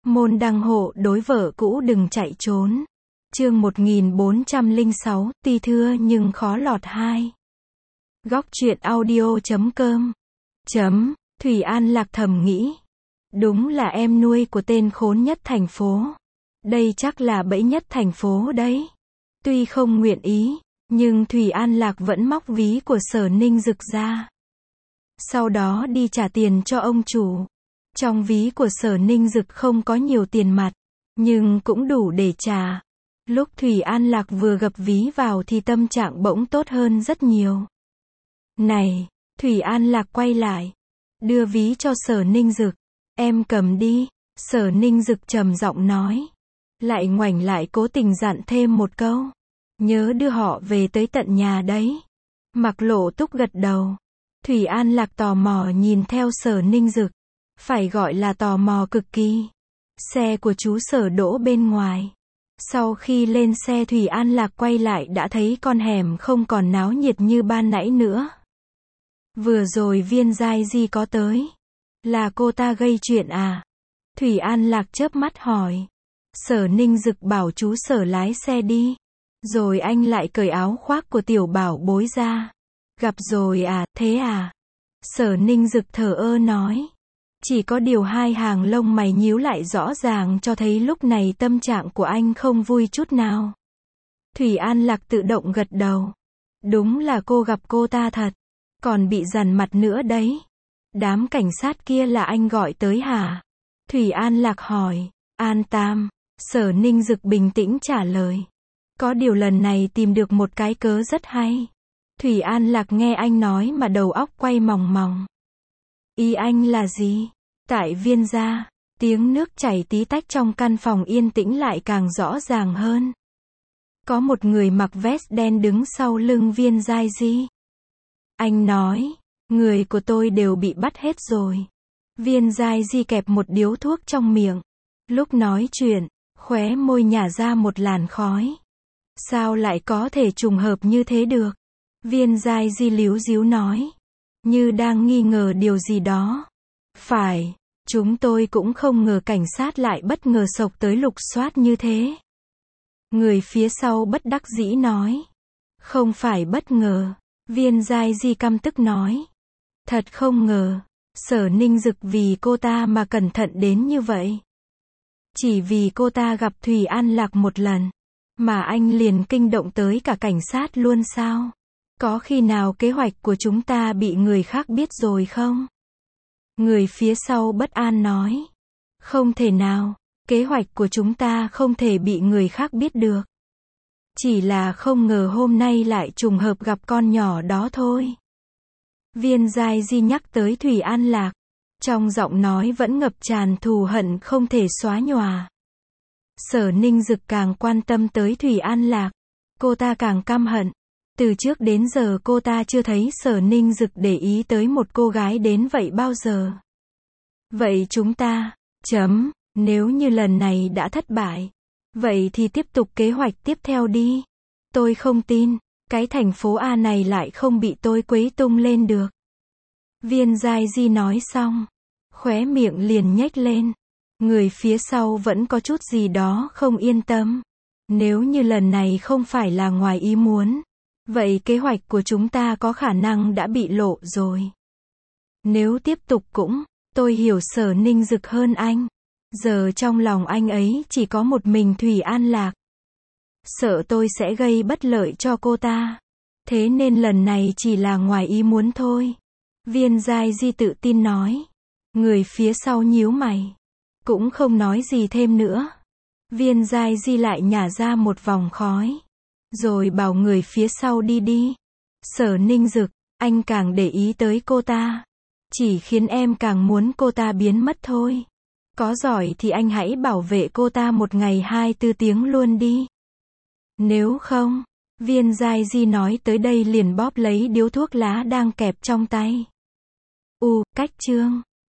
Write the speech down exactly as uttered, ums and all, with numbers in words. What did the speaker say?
Môn đăng hộ đối vợ cũ đừng chạy trốn. Chương một nghìn bốn trăm lẻ sáu, tuy thưa nhưng khó lọt hai. Góc truyện audio chấm com. Chấm, Thủy An Lạc thầm nghĩ. Đúng là em nuôi của tên khốn nhất thành phố. Đây chắc là bẫy nhất thành phố đấy. Tuy không nguyện ý, nhưng Thủy An Lạc vẫn móc ví của Sở Ninh Dực ra. Sau đó đi trả tiền cho ông chủ. Trong ví của Sở Ninh Dực không có nhiều tiền mặt, nhưng cũng đủ để trả. Lúc Thủy An Lạc vừa gập ví vào thì tâm trạng bỗng tốt hơn rất nhiều. Này, Thủy An Lạc quay lại, đưa ví cho Sở Ninh Dực. Em cầm đi, Sở Ninh Dực trầm giọng nói. Lại ngoảnh lại cố tình dặn thêm một câu. Nhớ đưa họ về tới tận nhà đấy. Mặc Lộ Túc gật đầu. Thủy An Lạc tò mò nhìn theo Sở Ninh Dực. Phải gọi là tò mò cực kỳ. Xe của chú Sở đỗ bên ngoài. Sau khi lên xe Thủy An Lạc quay lại đã thấy con hẻm không còn náo nhiệt như ban nãy nữa. Vừa rồi Viên Giai Di có tới. Là cô ta gây chuyện à? Thủy An Lạc chớp mắt hỏi. Sở Ninh Dực bảo chú Sở lái xe đi. Rồi anh lại cởi áo khoác của tiểu bảo bối ra. Gặp rồi à, thế à? Sở Ninh Dực thờ ơ nói. Chỉ có điều hai hàng lông mày nhíu lại rõ ràng cho thấy lúc này tâm trạng của anh không vui chút nào. Thủy An Lạc tự động gật đầu. Đúng là cô gặp cô ta thật. Còn bị dằn mặt nữa đấy. Đám cảnh sát kia là anh gọi tới hả? Thủy An Lạc hỏi. An Tam. Sở Ninh Dực bình tĩnh trả lời. Có điều lần này tìm được một cái cớ rất hay. Thủy An Lạc nghe anh nói mà đầu óc quay mòng mòng. Ý anh là gì? Tại Viên gia, tiếng nước chảy tí tách trong căn phòng yên tĩnh lại càng rõ ràng hơn. Có một người mặc vest đen đứng sau lưng Viên Giai Di. Anh nói, người của tôi đều bị bắt hết rồi. Viên Giai Di kẹp một điếu thuốc trong miệng. Lúc nói chuyện, khóe môi nhả ra một làn khói. Sao lại có thể trùng hợp như thế được? Viên Giai Di líu díu nói. Như đang nghi ngờ điều gì đó. Phải, chúng tôi cũng không ngờ cảnh sát lại bất ngờ xộc tới lục soát như thế. Người phía sau bất đắc dĩ nói. Không phải bất ngờ. Viên Giai Di căm tức nói. Thật không ngờ. Sở Ninh Dực vì cô ta mà cẩn thận đến như vậy. Chỉ vì cô ta gặp Thủy An Lạc một lần. Mà anh liền kinh động tới cả cảnh sát luôn sao? Có khi nào kế hoạch của chúng ta bị người khác biết rồi không? Người phía sau bất an nói. Không thể nào, kế hoạch của chúng ta không thể bị người khác biết được. Chỉ là không ngờ hôm nay lại trùng hợp gặp con nhỏ đó thôi. Viên Giai Di nhắc tới Thủy An Lạc. Trong giọng nói vẫn ngập tràn thù hận không thể xóa nhòa. Sở Ninh Dực càng quan tâm tới Thủy An Lạc. Cô ta càng căm hận. Từ trước đến giờ cô ta chưa thấy Sở Ninh Dực để ý tới một cô gái đến vậy bao giờ. Vậy chúng ta, chấm, nếu như lần này đã thất bại, vậy thì tiếp tục kế hoạch tiếp theo đi. Tôi không tin, cái thành phố A này lại không bị tôi quấy tung lên được. Viên Giai Di nói xong, khóe miệng liền nhếch lên. Người phía sau vẫn có chút gì đó không yên tâm. Nếu như lần này không phải là ngoài ý muốn, vậy kế hoạch của chúng ta có khả năng đã bị lộ rồi. Nếu tiếp tục cũng, tôi hiểu Sở Ninh Dực hơn anh. Giờ trong lòng anh ấy chỉ có một mình Thủy An Lạc. Sợ tôi sẽ gây bất lợi cho cô ta. Thế nên lần này chỉ là ngoài ý muốn thôi. Viên Giai Di tự tin nói. Người phía sau nhíu mày. Cũng không nói gì thêm nữa. Viên Giai Di lại nhả ra một vòng khói. Rồi bảo người phía sau đi đi. Sở Ninh Dực, anh càng để ý tới cô ta. Chỉ khiến em càng muốn cô ta biến mất thôi. Có giỏi thì anh hãy bảo vệ cô ta một ngày hai mươi tư tiếng luôn đi. Nếu không, Viên Giai Di nói tới đây liền bóp lấy điếu thuốc lá đang kẹp trong tay. U, cách chương.